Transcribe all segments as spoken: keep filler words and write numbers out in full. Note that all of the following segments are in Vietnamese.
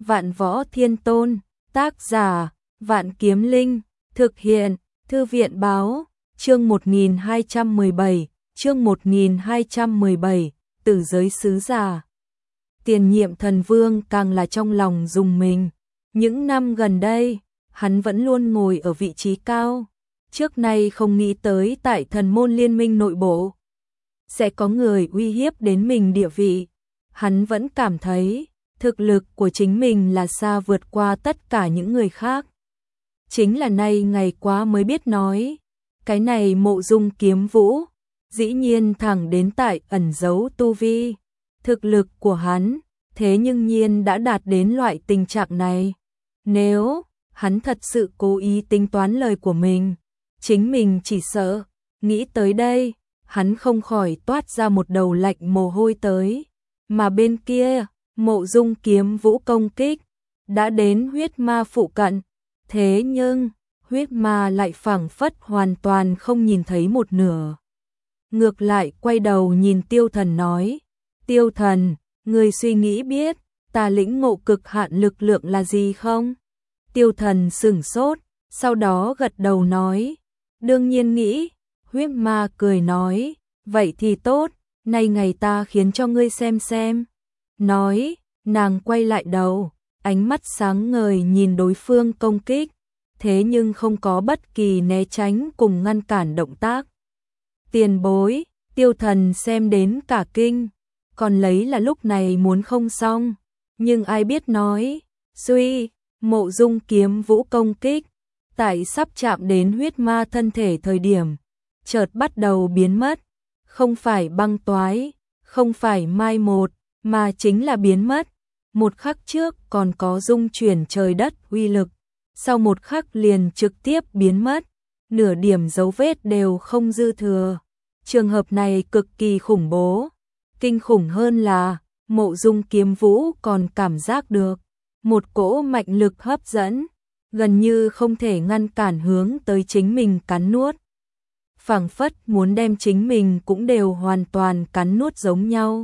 Vạn Võ Thiên Tôn, tác giả, Vạn Kiếm Linh, thực hiện, Thư viện báo, chương một nghìn hai trăm mười bảy, chương một nghìn hai trăm mười bảy, Tử giới sứ giả. Tiền Nhiệm Thần Vương càng là trong lòng rùng mình. Những năm gần đây, hắn vẫn luôn ngồi ở vị trí cao. Trước nay không nghĩ tới tại thần môn liên minh nội bộ sẽ có người uy hiếp đến mình địa vị. Hắn vẫn cảm thấy thực lực của chính mình là xa vượt qua tất cả những người khác. Chính là nay ngày quá mới biết nói, cái này Mộ Dung Kiếm Vũ, dĩ nhiên thẳng đến tại ẩn giấu tu vi. Thực lực của hắn, thế nhưng nhiên đã đạt đến loại tình trạng này. Nếu hắn thật sự cố ý tính toán lời của mình, chính mình chỉ sợ, nghĩ tới đây, hắn không khỏi toát ra một đầu lạnh mồ hôi tới. Mà bên kia, Mộ Dung Kiếm Vũ công kích, đã đến huyết ma phụ cận. Thế nhưng, huyết ma lại phảng phất hoàn toàn không nhìn thấy một nửa. Ngược lại quay đầu nhìn Tiêu Thần nói, Tiêu Thần, người suy nghĩ biết, ta lĩnh ngộ cực hạn lực lượng là gì không? Tiêu Thần sửng sốt, sau đó gật đầu nói, đương nhiên nghĩ. Huyết ma cười nói, vậy thì tốt, nay ngày ta khiến cho ngươi xem xem. Nói, nàng quay lại đầu, ánh mắt sáng ngời nhìn đối phương công kích, thế nhưng không có bất kỳ né tránh cùng ngăn cản động tác. Tiền bối, Tiêu Thần xem đến cả kinh, còn lấy là lúc này muốn không xong, nhưng ai biết nói, suy, Mộ Dung Kiếm Vũ công kích, tại sắp chạm đến huyết ma thân thể thời điểm, chợt bắt đầu biến mất, không phải băng toái, không phải mai một, mà chính là biến mất. Một khắc trước còn có dung chuyển trời đất uy lực, sau một khắc liền trực tiếp biến mất, nửa điểm dấu vết đều không dư thừa. Trường hợp này cực kỳ khủng bố, kinh khủng hơn là Mộ Dung Kiếm Vũ còn cảm giác được một cỗ mạnh lực hấp dẫn, gần như không thể ngăn cản hướng tới chính mình cắn nuốt. Phảng phất muốn đem chính mình cũng đều hoàn toàn cắn nuốt giống nhau.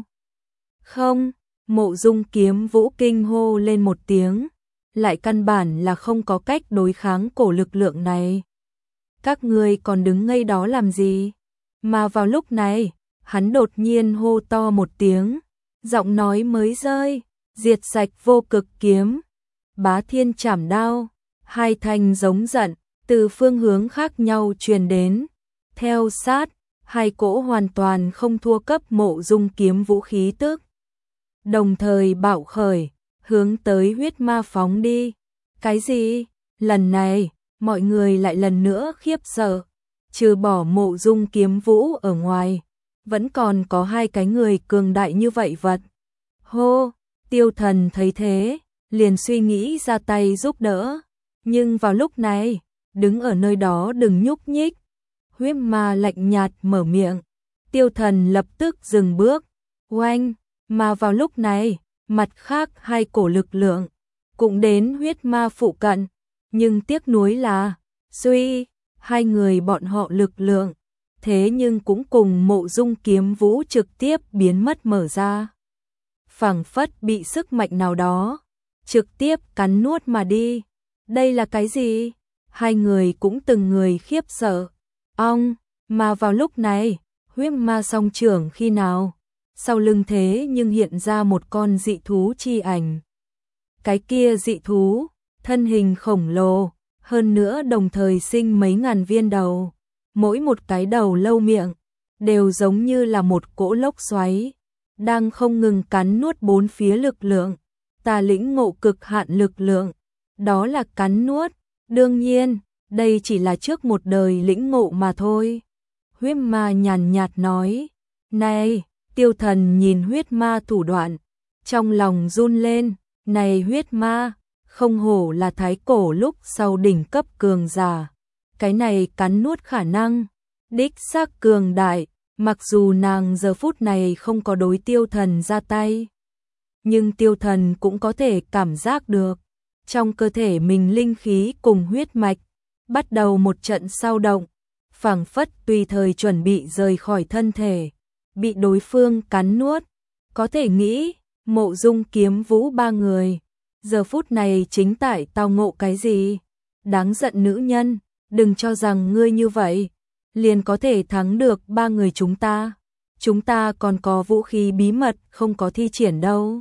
Không, Mộ Dung Kiếm Vũ kinh hô lên một tiếng, lại căn bản là không có cách đối kháng cổ lực lượng này. Các ngươi còn đứng ngây đó làm gì? Mà vào lúc này, hắn đột nhiên hô to một tiếng, giọng nói mới rơi, diệt sạch vô cực kiếm, bá thiên trảm đao, hai thanh giống giận, từ phương hướng khác nhau truyền đến. Theo sát, hai cỗ hoàn toàn không thua cấp Mộ Dung Kiếm Vũ khí tức, đồng thời bạo khởi, hướng tới huyết ma phóng đi. Cái gì? Lần này, mọi người lại lần nữa khiếp sợ. Trừ bỏ Mộ Dung Kiếm Vũ ở ngoài, vẫn còn có hai cái người cường đại như vậy vật. Hô, Tiêu Thần thấy thế, liền suy nghĩ ra tay giúp đỡ. Nhưng vào lúc này, đứng ở nơi đó đừng nhúc nhích. Huyết ma lạnh nhạt mở miệng. Tiêu Thần lập tức dừng bước. Oanh, mà vào lúc này, mặt khác hai cổ lực lượng cũng đến huyết ma phụ cận, nhưng tiếc nuối là, suy, hai người bọn họ lực lượng, thế nhưng cũng cùng Mộ Dung Kiếm Vũ trực tiếp biến mất mở ra. Phảng phất bị sức mạnh nào đó, trực tiếp cắn nuốt mà đi. Đây là cái gì? Hai người cũng từng người khiếp sợ. Ong, mà vào lúc này, huyết ma song trưởng khi nào? Sau lưng thế nhưng hiện ra một con dị thú chi ảnh. Cái kia dị thú, thân hình khổng lồ, hơn nữa đồng thời sinh mấy ngàn viên đầu, mỗi một cái đầu lâu miệng, đều giống như là một cỗ lốc xoáy, đang không ngừng cắn nuốt bốn phía lực lượng. Ta lĩnh ngộ cực hạn lực lượng, đó là cắn nuốt, đương nhiên, đây chỉ là trước một đời lĩnh ngộ mà thôi. Huyết ma nhàn nhạt nói, này, Tiêu Thần nhìn huyết ma thủ đoạn, trong lòng run lên, này huyết ma, không hổ là thái cổ lúc sau đỉnh cấp cường giả. Cái này cắn nuốt khả năng, đích xác cường đại, mặc dù nàng giờ phút này không có đối Tiêu Thần ra tay. Nhưng Tiêu Thần cũng có thể cảm giác được, trong cơ thể mình linh khí cùng huyết mạch, bắt đầu một trận sao động, phảng phất tùy thời chuẩn bị rời khỏi thân thể, bị đối phương cắn nuốt. Có thể nghĩ, Mộ Dung Kiếm Vũ ba người, giờ phút này chính tại tao ngộ cái gì? Đáng giận nữ nhân, đừng cho rằng ngươi như vậy liền có thể thắng được ba người chúng ta. Chúng ta còn có vũ khí bí mật không có thi triển đâu.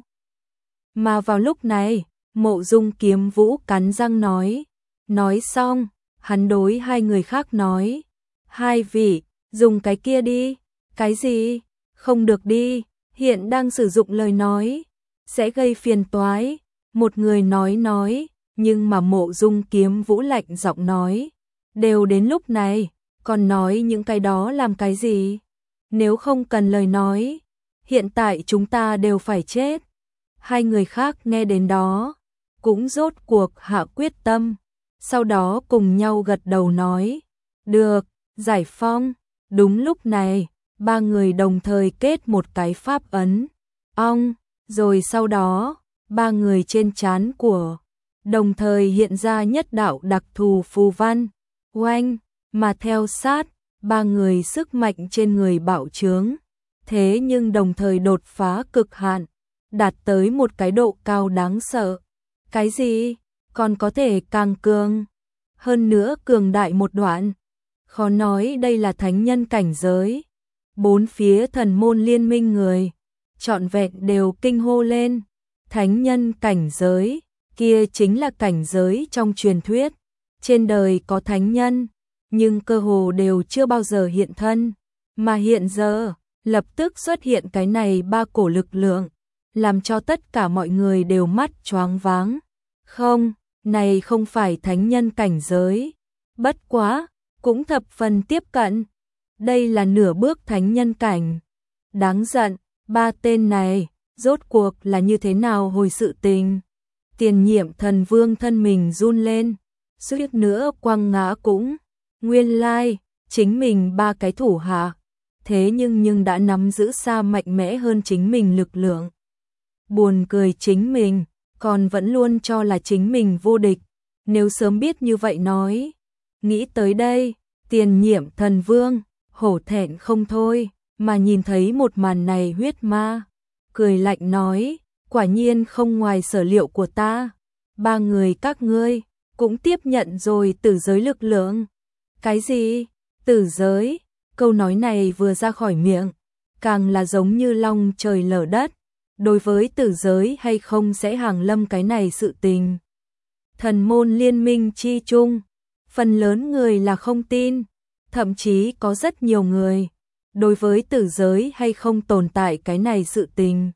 Mà vào lúc này, Mộ Dung Kiếm Vũ cắn răng nói. Nói xong, hắn đối hai người khác nói. Hai vị, dùng cái kia đi. Cái gì? Không được đi, hiện đang sử dụng lời nói. Sẽ gây phiền toái. Một người nói nói, nhưng mà Mộ Dung Kiếm Vũ lạnh giọng nói. Đều đến lúc này, còn nói những cái đó làm cái gì? Nếu không cần lời nói, hiện tại chúng ta đều phải chết. Hai người khác nghe đến đó, cũng rốt cuộc hạ quyết tâm, sau đó cùng nhau gật đầu nói, được, giải phong. Đúng lúc này, ba người đồng thời kết một cái pháp ấn, ong, rồi sau đó, ba người trên trán của đồng thời hiện ra nhất đạo đặc thù phù văn, oanh, mà theo sát, ba người sức mạnh trên người bạo trướng, thế nhưng đồng thời đột phá cực hạn, đạt tới một cái độ cao đáng sợ. Cái gì? Còn có thể càng cường, hơn nữa cường đại một đoạn. Khó nói đây là thánh nhân cảnh giới. Bốn phía thần môn liên minh người, trọn vẹn đều kinh hô lên. Thánh nhân cảnh giới, kia chính là cảnh giới trong truyền thuyết. Trên đời có thánh nhân, nhưng cơ hồ đều chưa bao giờ hiện thân. Mà hiện giờ, lập tức xuất hiện cái này ba cổ lực lượng, làm cho tất cả mọi người đều mắt choáng váng. Không, này không phải thánh nhân cảnh giới. Bất quá, cũng thập phần tiếp cận. Đây là nửa bước thánh nhân cảnh. Đáng giận, ba tên này, rốt cuộc là như thế nào hồi sự tình. Tiền nhiệm thần vương thân mình run lên, suýt nữa quăng ngã cũng. Nguyên lai, chính mình ba cái thủ hạ, thế nhưng nhưng đã nắm giữ xa mạnh mẽ hơn chính mình lực lượng. Buồn cười chính mình, còn vẫn luôn cho là chính mình vô địch. Nếu sớm biết như vậy nói. Nghĩ tới đây, tiền nhiệm thần vương, hổ thẹn không thôi, mà nhìn thấy một màn này huyết ma. Cười lạnh nói, quả nhiên không ngoài sở liệu của ta. Ba người các ngươi, cũng tiếp nhận rồi tử giới lực lượng. Cái gì? Tử giới? Câu nói này vừa ra khỏi miệng, càng là giống như long trời lở đất. Đối với tử giới hay không sẽ hàng lâm cái này sự tình. Thần môn liên minh chi chung, phần lớn người là không tin, thậm chí có rất nhiều người, đối với tử giới hay không tồn tại cái này sự tình,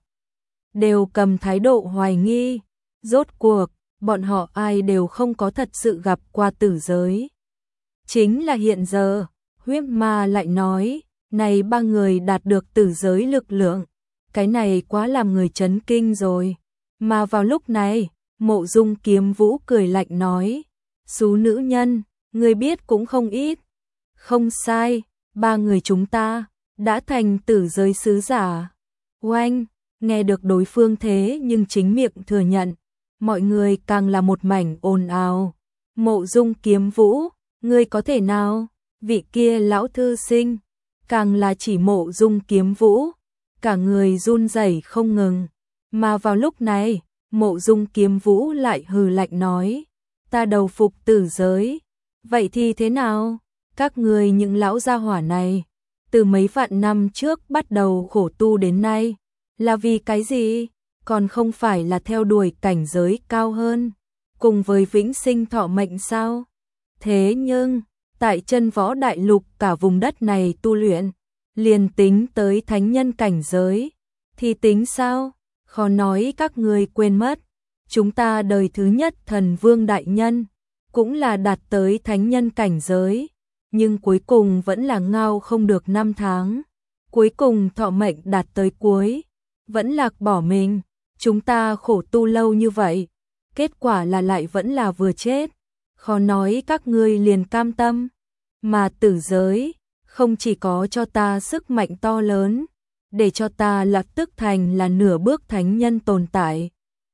đều cầm thái độ hoài nghi. Rốt cuộc, bọn họ ai đều không có thật sự gặp qua tử giới. Chính là hiện giờ, huyết ma lại nói, này ba người đạt được tử giới lực lượng. Cái này quá làm người chấn kinh rồi. Mà vào lúc này, Mộ Dung Kiếm Vũ cười lạnh nói, xú nữ nhân, ngươi biết cũng không ít. Không sai, ba người chúng ta đã thành tử giới sứ giả. Oanh, nghe được đối phương thế nhưng chính miệng thừa nhận, mọi người càng là một mảnh ồn ào. Mộ Dung Kiếm Vũ, ngươi có thể nào? Vị kia lão thư sinh, càng là chỉ Mộ Dung Kiếm Vũ, cả người run rẩy không ngừng. Mà vào lúc này, Mộ Dung Kiếm Vũ lại hừ lạnh nói, ta đầu phục tử giới. Vậy thì thế nào? Các người những lão gia hỏa này, từ mấy vạn năm trước bắt đầu khổ tu đến nay, là vì cái gì? Còn không phải là theo đuổi cảnh giới cao hơn, cùng với vĩnh sinh thọ mệnh sao? Thế nhưng, tại chân võ đại lục cả vùng đất này tu luyện, liền tính tới thánh nhân cảnh giới, thì tính sao? Khó nói các người quên mất, chúng ta đời thứ nhất thần vương đại nhân, cũng là đạt tới thánh nhân cảnh giới, nhưng cuối cùng vẫn là ngao không được năm tháng, cuối cùng thọ mệnh đạt tới cuối, vẫn lạc bỏ mình. Chúng ta khổ tu lâu như vậy, kết quả là lại vẫn là vừa chết, khó nói các ngươi liền cam tâm. Mà tử giới, không chỉ có cho ta sức mạnh to lớn, để cho ta lập tức thành là nửa bước thánh nhân tồn tại.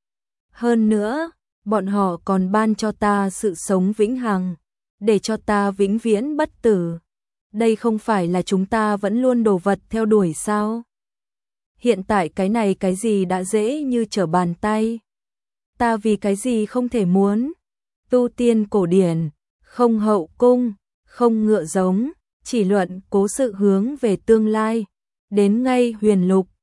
Hơn nữa, bọn họ còn ban cho ta sự sống vĩnh hằng, để cho ta vĩnh viễn bất tử. Đây không phải là chúng ta vẫn luôn đồ vật theo đuổi sao? Hiện tại cái này cái gì đã dễ như trở bàn tay. ta vì cái gì không thể muốn? Tu tiên cổ điển, không hậu cung, không ngựa giống, chỉ luận cố sự hướng về tương lai. Đến ngay huyền lục,